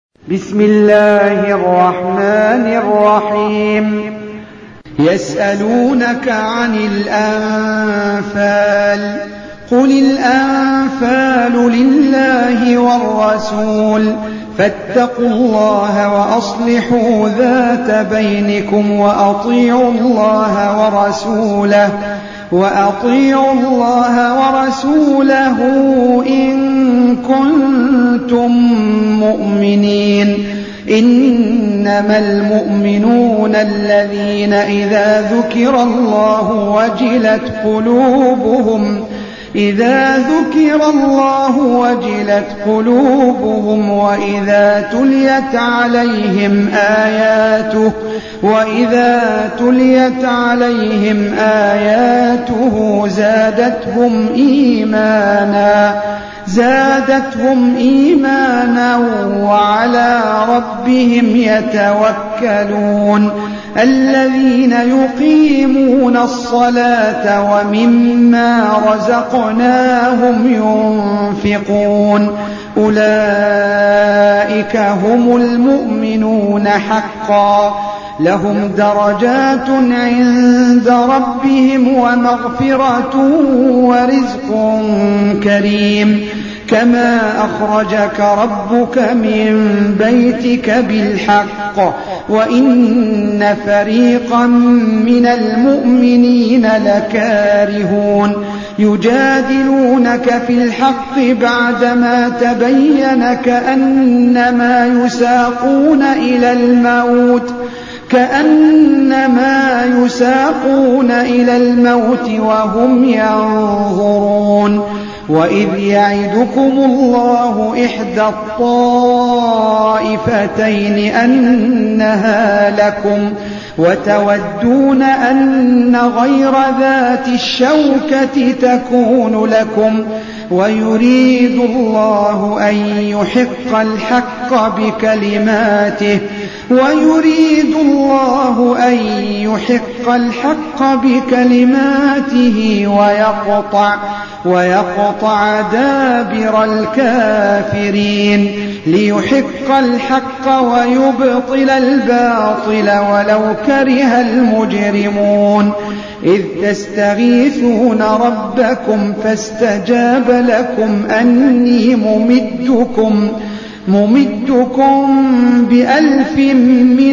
بسم الله الرحمن الرحيم. يسألونك عن الأنفال، قل الأنفال لله والرسول، فاتقوا الله وأصلحوا ذات بينكم وأطيعوا الله ورسوله إن كنتم مؤمنين. إنما المؤمنون الذين إذا ذكر الله وجلت قلوبهم وإذا تليت عليهم آياته زادتهم إيمانا وعلى ربهم يتوكلون. الذين يقيمون الصلاة ومما رزقناهم ينفقون، أولئك هم المؤمنون حقا، لهم درجات عند ربهم ومغفرة ورزق كريم. كما أخرجك ربك من بيتك بالحق وإن فريقا من المؤمنين لكارهون. يجادلونك في الحق بعدما تبين كأنما يساقون إلى الموت وهم ينظرون. وإذ يعدكم الله إحدى الطائفتين أنها لكم وتودون أن غير ذات الشوكة تكون لكم، ويريد الله أن يحق الحق بكلماته ويقطع دابر الكافرين، ليحق الحق ويبطل الباطل ولو كره المجرمون. إذ تستغيثون ربكم فاستجاب لكم أني ممدكم ب1000 من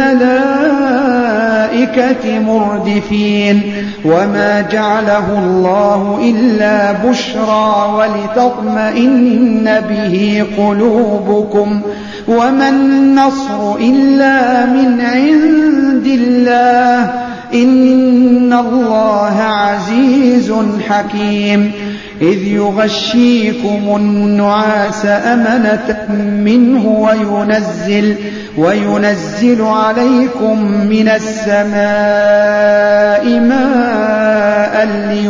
الملائكة مردفين. وما جعله الله إلا بشرى ولتطمئن به قلوبكم، وما النصر إلا من عند الله، إن الله عزيز حكيم. إذ يغشيكم النعاس أمنة منه وينزل عليكم من السماء ماء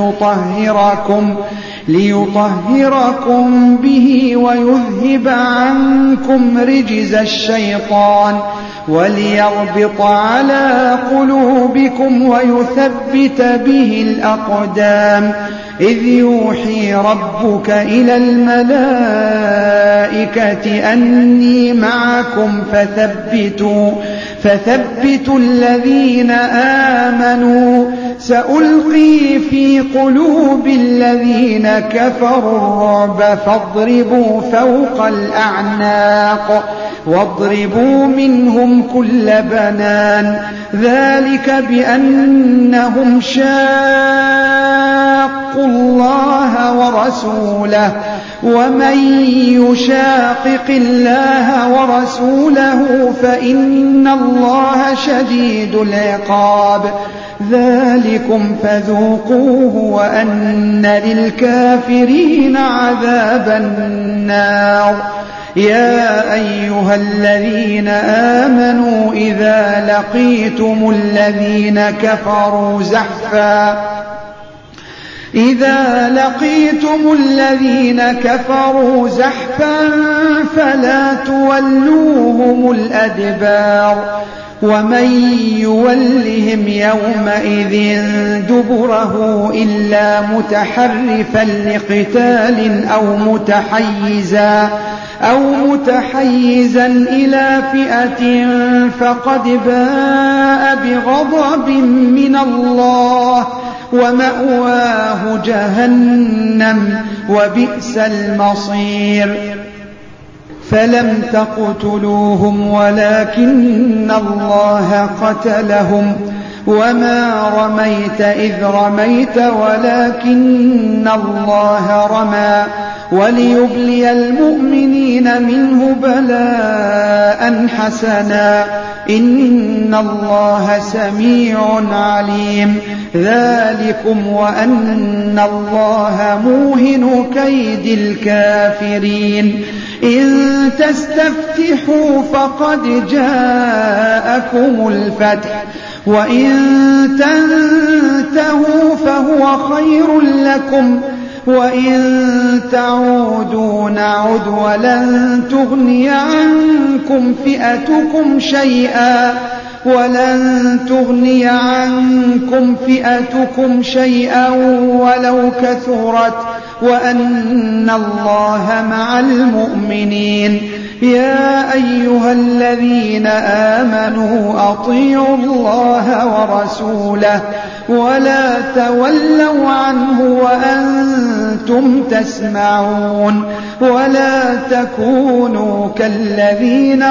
ليطهركم به ويذهب عنكم رجز الشيطان وليربط على قلوبكم ويثبت به الأقدام. إذ يوحي ربك إلى الملائكة أني معكم فثبتوا الذين آمنوا، سألقي في قلوب الذين كفروا الرعب فاضربوا فوق الأعناق واضربوا منهم كل بنان. ذلك بأنهم شاقوا الله ورسوله، ومن يشاقق الله ورسوله فإن الله شديد العقاب. ذلكم فذوقوه وأن للكافرين عذاب النار. يا أيها الذين آمنوا إذا لقيتم الذين كفروا زحفا فلا تولوهم الأدبار، ومن يولهم يومئذ دبره إلا متحرفا لقتال أو متحيزا إلى فئة فقد باء بغضب من الله ومأواه جهنم وبئس المصير فلم تقتلوهم ولكن الله قتلهم وما رميت إذ رميت ولكن الله رمى وليبلي المؤمنين منه بلاء حسنا إن الله سميع عليم ذلكم وأن الله موهن كيد الكافرين إن تستفتحوا فقد جاءكم الفتح وإن تنتهوا فهو خير لكم وإن تعودوا نعد ولن تغني عنكم فئتكم شيئا ولو كثرت وأن الله مع المؤمنين يا أيها الذين آمنوا أطيعوا الله ورسوله ولا تولوا عنه وأنتم تسمعون ولا تكونوا كالذين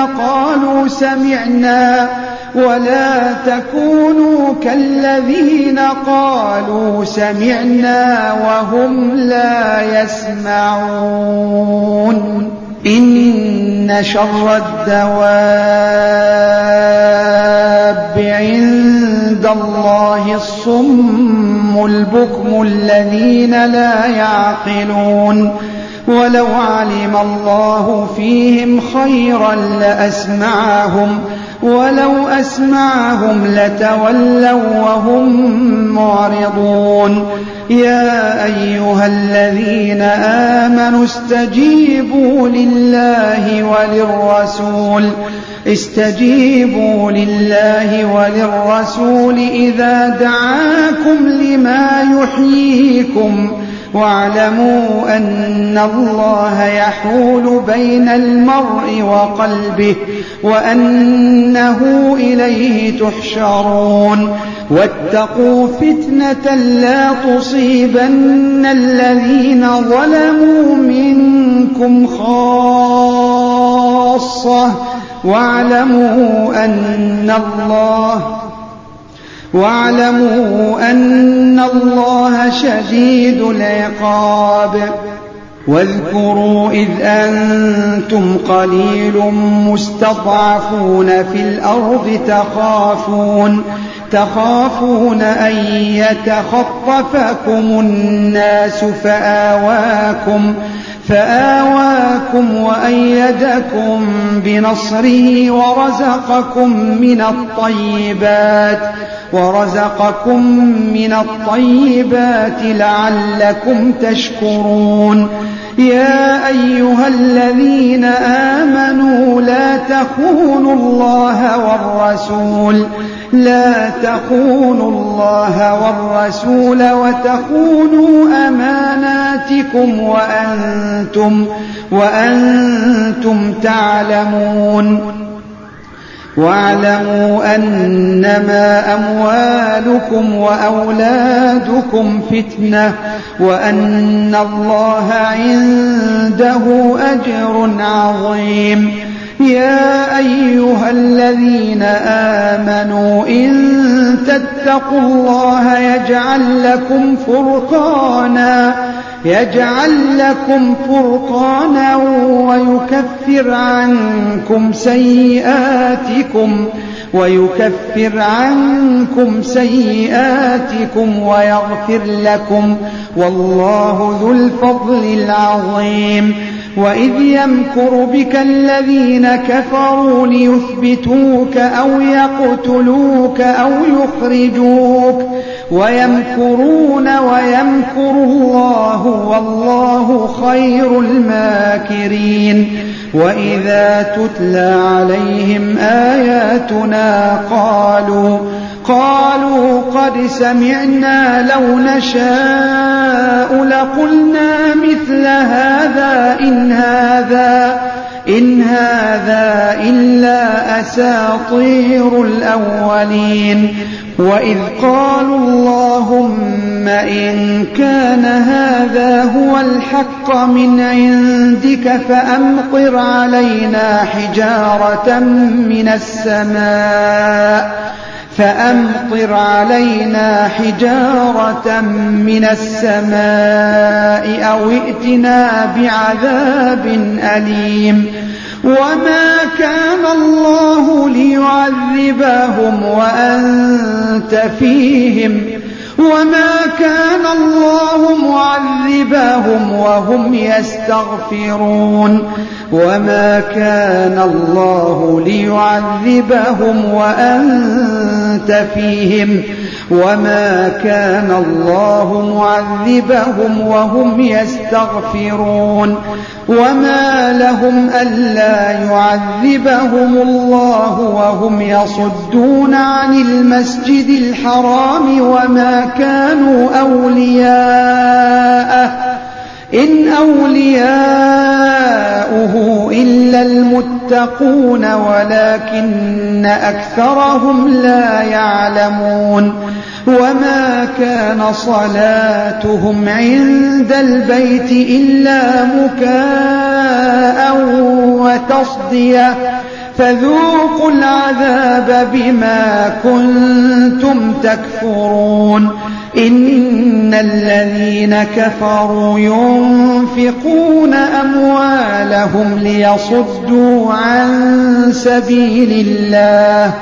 قالوا سمعنا وهم لا يسمعون إن شر الدواب عند الله الصم البكم الذين لا يعقلون ولو علم الله فيهم خيرا لأسمعهم ولو أسمعهم لتولوا وهم معرضون يا أيها الذين آمنوا استجيبوا لله وللرسول إذا دعاكم لما يحييكم واعلموا أن الله يحول بين المرء وقلبه وأنه إليه تحشرون واتقوا فتنة لا تصيبن الذين ظلموا منكم خاصة واعلموا أن الله شديد العقاب واذكروا إذ أنتم قليل مستضعفون في الأرض تخافون أن يتخطفكم الناس فآواكم وأيدكم بنصره ورزقكم من الطيبات لعلكم تشكرون يا أيها الذين آمنوا لا تخونوا الله والرسول وتخونوا أماناتكم وأنتم تعلمون واعلموا أنما أموالكم وأولادكم فتنة وأن الله عنده أجر عظيم يا أيها الذين آمنوا إن تتقوا الله يجعل لكم فرقانا ويكفر عنكم سيئاتكم ويغفر لكم والله ذو الفضل العظيم وإذ يمكر بك الذين كفروا ليثبتوك أو يقتلوك أو يخرجوك ويمكرون ويمكر الله والله خير الماكرين وإذا تتلى عليهم آياتنا قالوا قد سمعنا لو نشاء لقلنا مثل هذا إن هذا إلا أساطير الأولين وإذ قالوا اللهم إن كان هذا هو الحق من عندك فأمطر علينا حجارة من السماء أو ائتنا بعذاب أليم وما كان الله ليعذبهم وأنت فيهم وما كان الله معذبهم وهم يستغفرون وما كان الله ليعذبهم وأنت فيهم وما كان الله معذبهم وهم يستغفرون وما لهم ألا يعذبهم الله وهم يصدون عن المسجد الحرام وما كانوا أولياءه إن أولياؤه إلا المتقون ولكن أكثرهم لا يعلمون وما كان صلاتهم عند البيت إلا مكاء وتصدية فذوقوا العذاب بما كنتم تكفرون إن الذين كفروا ينفقون أموالهم ليصدوا عن سبيل الله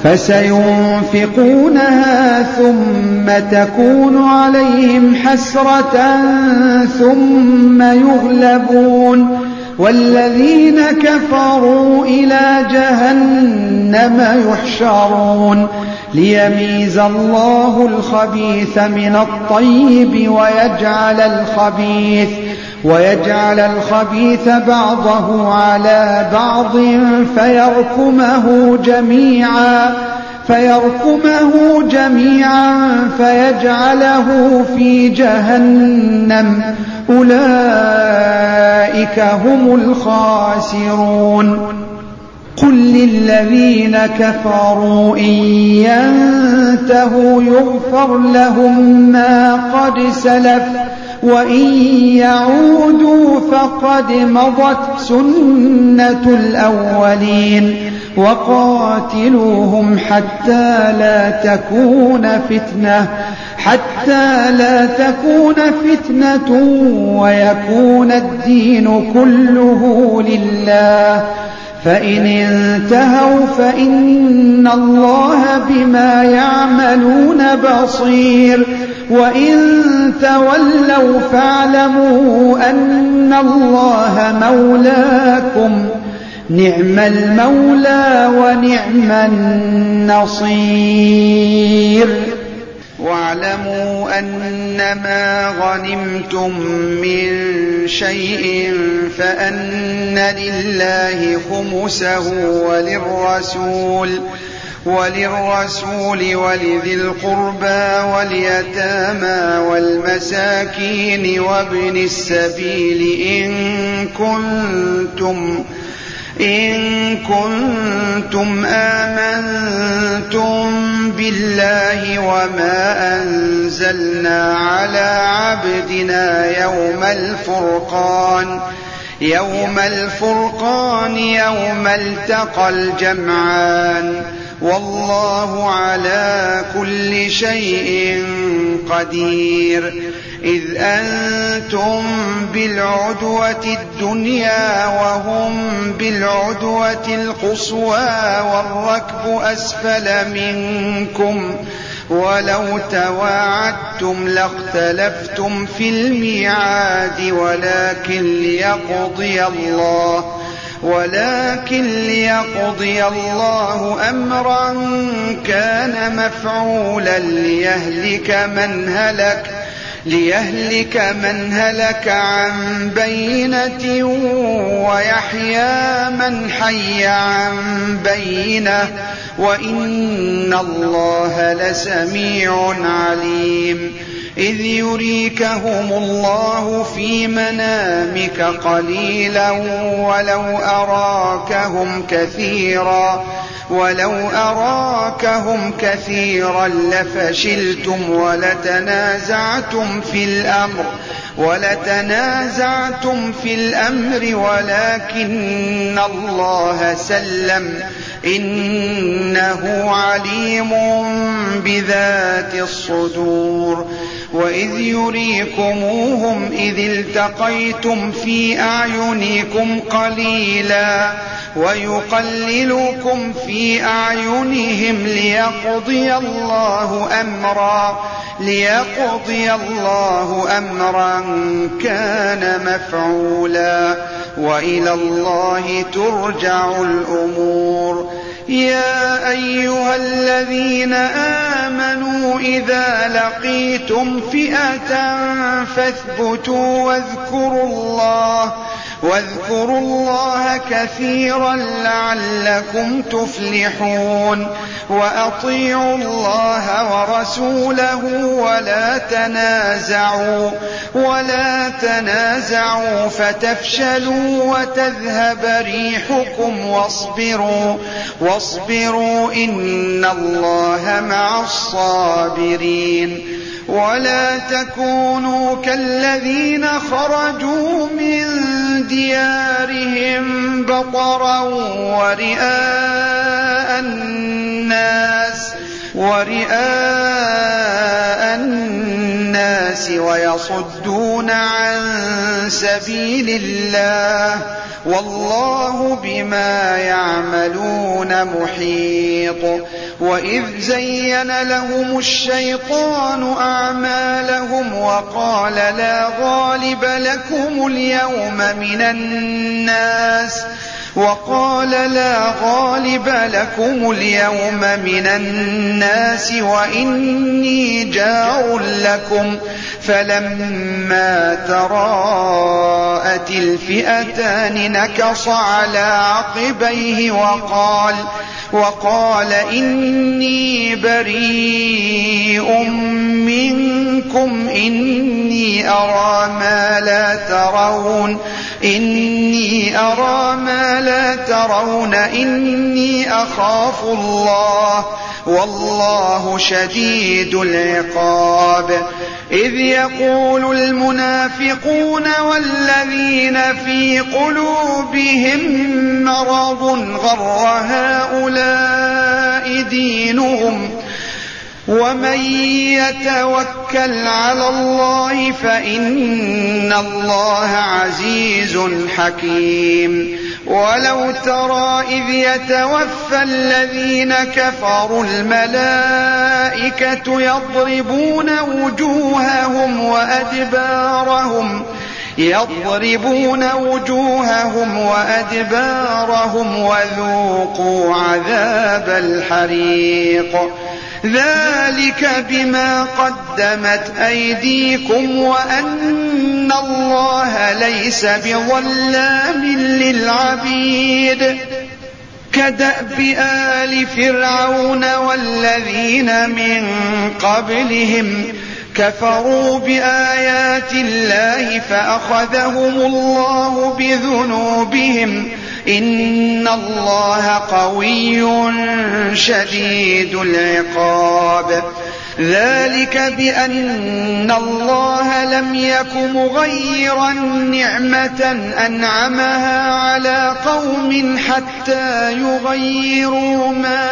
فسينفقونها ثم تكون عليهم حسرة ثم يغلبون والذين كفروا إلى جهنم يحشرون ليميز الله الخبيث من الطيب ويجعل الخبيث بعضه على بعض فيركمه جميعا فيجعله في جهنم أولئك هم الخاسرون قل للذين كفروا إن ينتهوا يغفر لهم ما قد سلف وإن يعودوا فقد مضت سنة الأولين وقاتلوهم حتى لا تكون فتنة ويكون الدين كله لله فإن انتهوا فإن الله بما يعملون بصير وإن تولوا فاعلموا أن الله مولاكم نعم المولى ونعم النصير واعلموا أنما غنمتم من شيء فأن لله خمسه وللرسول ولذي القربى واليتامى والمساكين وابن السبيل إن كنتم آمنتم بالله وما أنزلنا على عبدنا يوم الفرقان يوم التقى الجمعان والله على كل شيء قدير إذ أنتم بالعدوة الدنيا وهم بالعدوة القصوى والركب أسفل منكم ولو تواعدتم لاختلفتم في الميعاد ولكن ليقضي الله أمرا كان مفعولا ليهلك من هلك عن بينة ويحيى من حي عن بينة وإن الله لسميع عليم إذ يريكهم الله في منامك قليلا ولو أراكهم كثيرا لفشلتم ولتنازعتم في الأمر ولكن الله سلم إنه عليم بذات الصدور وإذ يريكموهم إذ التقيتم في أعينكم قليلا ويقللكم في أعينهم ليقضي الله أمرا كان مفعولا وإلى الله ترجع الأمور يا أيها الذين آمنوا إذا لقيتم فئة فاثبتوا واذكروا الله كثيرا لعلكم تفلحون وأطيعوا الله ورسوله ولا تنازعوا فتفشلوا وتذهب ريحكم واصبروا إن الله مع الصابرين ولا تكونوا كالذين خرجوا من ديارهم بطرا ورئاء الناس ويصدون عن سبيل الله والله بما يعملون محيط وإذ زين لهم الشيطان أعمالهم وقال لا غالب لكم اليوم من الناس وإني جار لكم فلما تراءت الفئتان نكص على عقبيه وقال إني بريء منكم إني أرى ما لا ترون إني أخاف الله والله شديد العقاب إذ يقول المنافقون والذين في قلوبهم مرض غر هؤلاء دينهم ومن يتوكل على الله فإن الله عزيز حكيم ولو ترى إذ يتوفى الذين كفروا الملائكة يضربون وجوههم وأدبارهم وذوقوا عذاب الحريق ذلك بما قدمت أيديكم وأن الله ليس بظلام للعبيد كدأب آل فرعون والذين من قبلهم كفروا بآيات الله فأخذهم الله بذنوبهم إن الله قوي شديد العقاب ذلك بأن الله لم يك مغيرا نعمة أنعمها على قوم حتى يغيروا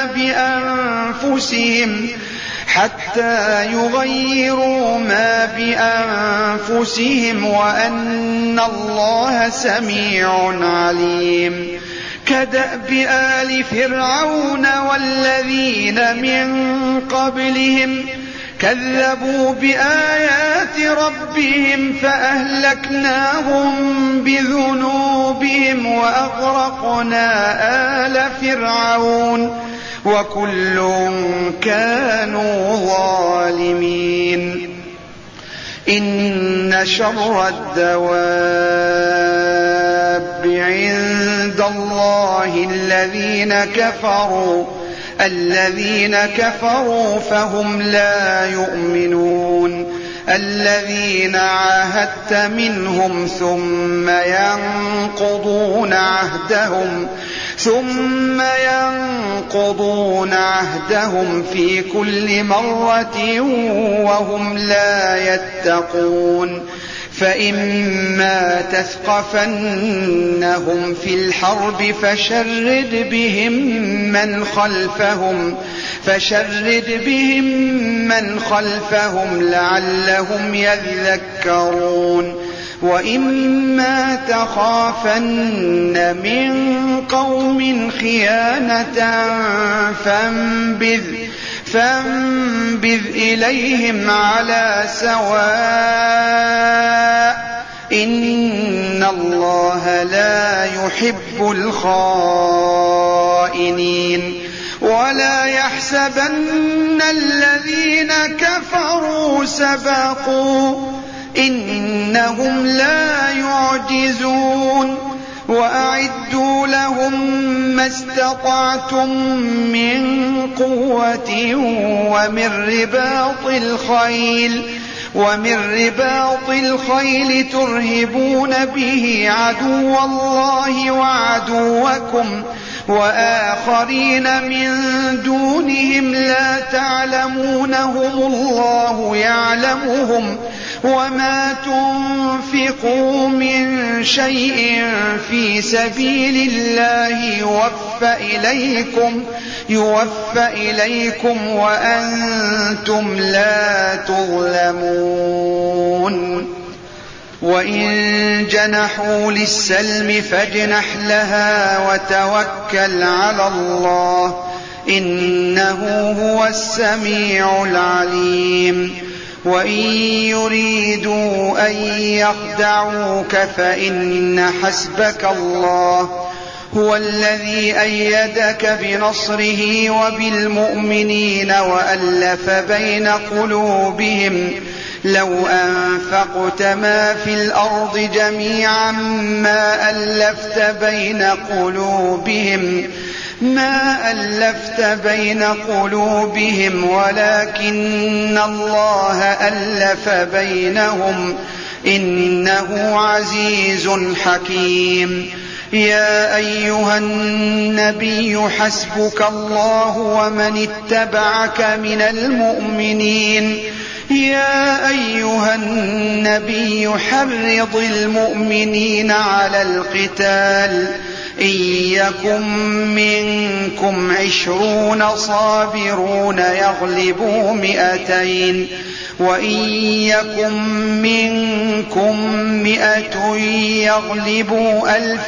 ما بأنفسهم وأن الله سميع عليم كدأب آل فرعون والذين من قبلهم كذبوا بآيات ربهم فأهلكناهم بذنوبهم وأغرقنا آل فرعون وكل كانوا ظالمين إن شر الدواب عند الله الذين كفروا فهم لا يؤمنون الذين عاهدت منهم ثم ينقضون عهدهم في كل مرة وهم لا يتقون فإما تثقفنهم في الحرب فشرد بهم من خلفهم لعلهم يذكرون وإما تخافن من قوم خيانة فانبذ إليهم على سواء إن الله لا يحب الخائنين ولا يحسبن الذين كفروا سبقوا إنهم لا يعجزون وأعدوا لهم ما استطعتم من قوة ومن رباط الخيل ترهبون به عدو الله وعدوكم وآخرين من دونهم لا تعلمونهم الله يعلمهم وما تنفقوا من شيء في سبيل الله يوفى إليكم وأنتم لا تظلمون وإن جنحوا للسلم فاجنح لها وتوكل على الله إنه هو السميع العليم وإن يريدوا أن يخدعوك فإن حسبك الله هو الذي أيدك بنصره وبالمؤمنين وألف بين قلوبهم لو أنفقت ما في الأرض جميعا ما ألفت بين قلوبهم ولكن الله ألف بينهم إنه عزيز حكيم يا أيها النبي حسبك الله ومن اتبعك من المؤمنين يا أيها النبي حرض المؤمنين على القتال إن يكن منكم 20 صابرون يغلبوا 200 وإن يكن منكم 100 يغلبوا 1000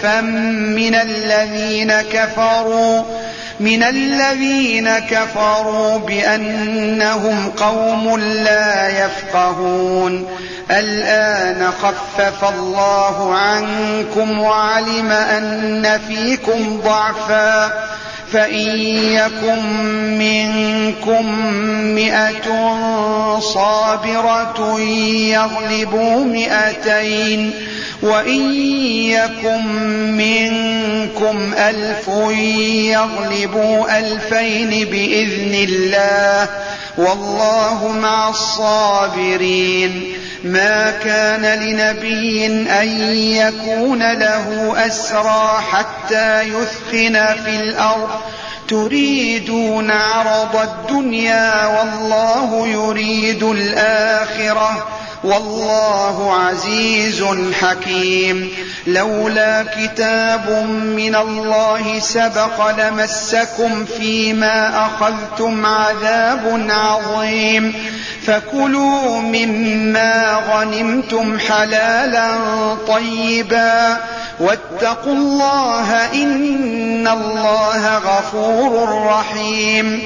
من الذين كفروا بأنهم قوم لا يفقهون الآن خفف الله عنكم وعلم أن فيكم ضعفا فإن يكن منكم 100 صابرة يغلبوا 200 وإن يكن منكم 1000 يغلبوا 2000 بإذن الله والله مع الصابرين ما كان لنبي أن يكون له أسرى حتى يثخن في الأرض تريدون عرض الدنيا والله يريد الآخرة والله عزيز حكيم لولا كتاب من الله سبق لمسكم فيما أخذتم عذاب عظيم فكلوا مما غنمتم حلالا طيبا واتقوا الله إن الله غفور رحيم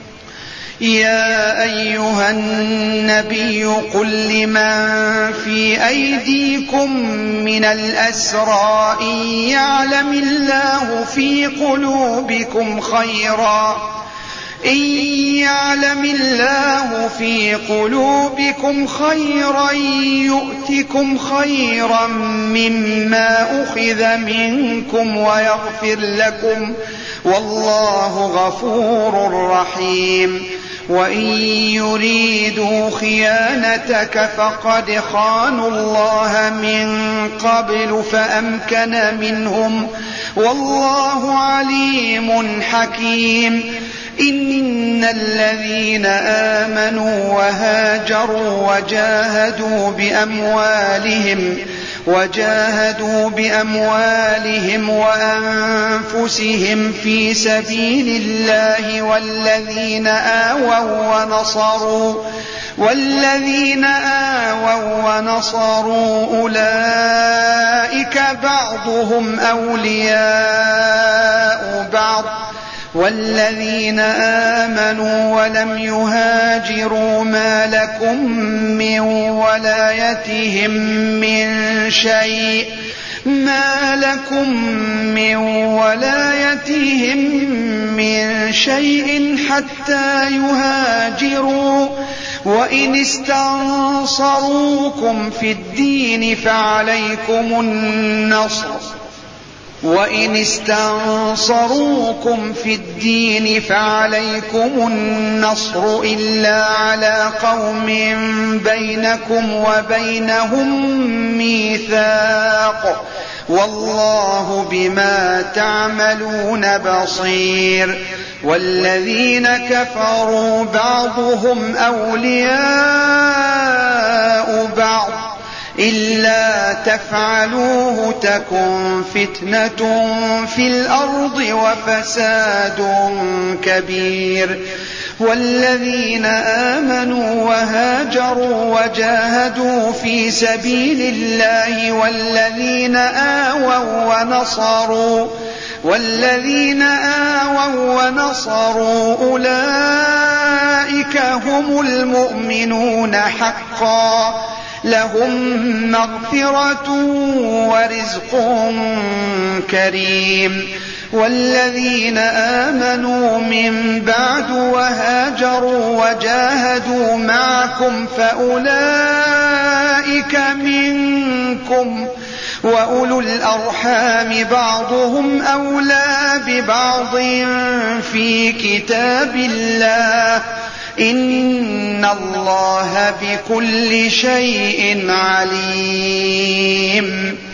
يا أيها النبي قل لمن في أيديكم من الأسرى إن يعلم الله في قلوبكم خيرا يؤتكم خيرا مما أخذ منكم ويغفر لكم والله غفور رحيم وإن يريدوا خيانتك فقد خانوا الله من قبل فأمكن منهم والله عليم حكيم إن الذين آمنوا وهاجروا وجاهدوا بأموالهم وأنفسهم في سبيل الله والذين آووا ونصروا أولئك بعضهم أولياء بعض والذين آمنوا ولم يهاجروا ما لكم من ولايتهم من شيء حتى يهاجروا وإن استنصروكم في الدين فعليكم النصر إلا على قوم بينكم وبينهم ميثاق والله بما تعملون بصير والذين كفروا بعضهم أولياء بعض إلا تفعلوه تكن فتنة في الأرض وفساد كبير والذين آمنوا وهاجروا وجاهدوا في سبيل الله والذين آووا ونصروا أولئك هم المؤمنون حقا لهم مغفرة ورزق كريم والذين آمنوا من بعد وهاجروا وجاهدوا معكم فأولئك منكم وأولو الأرحام بعضهم أولى ببعض في كتاب الله إن الله بكل شيء عليم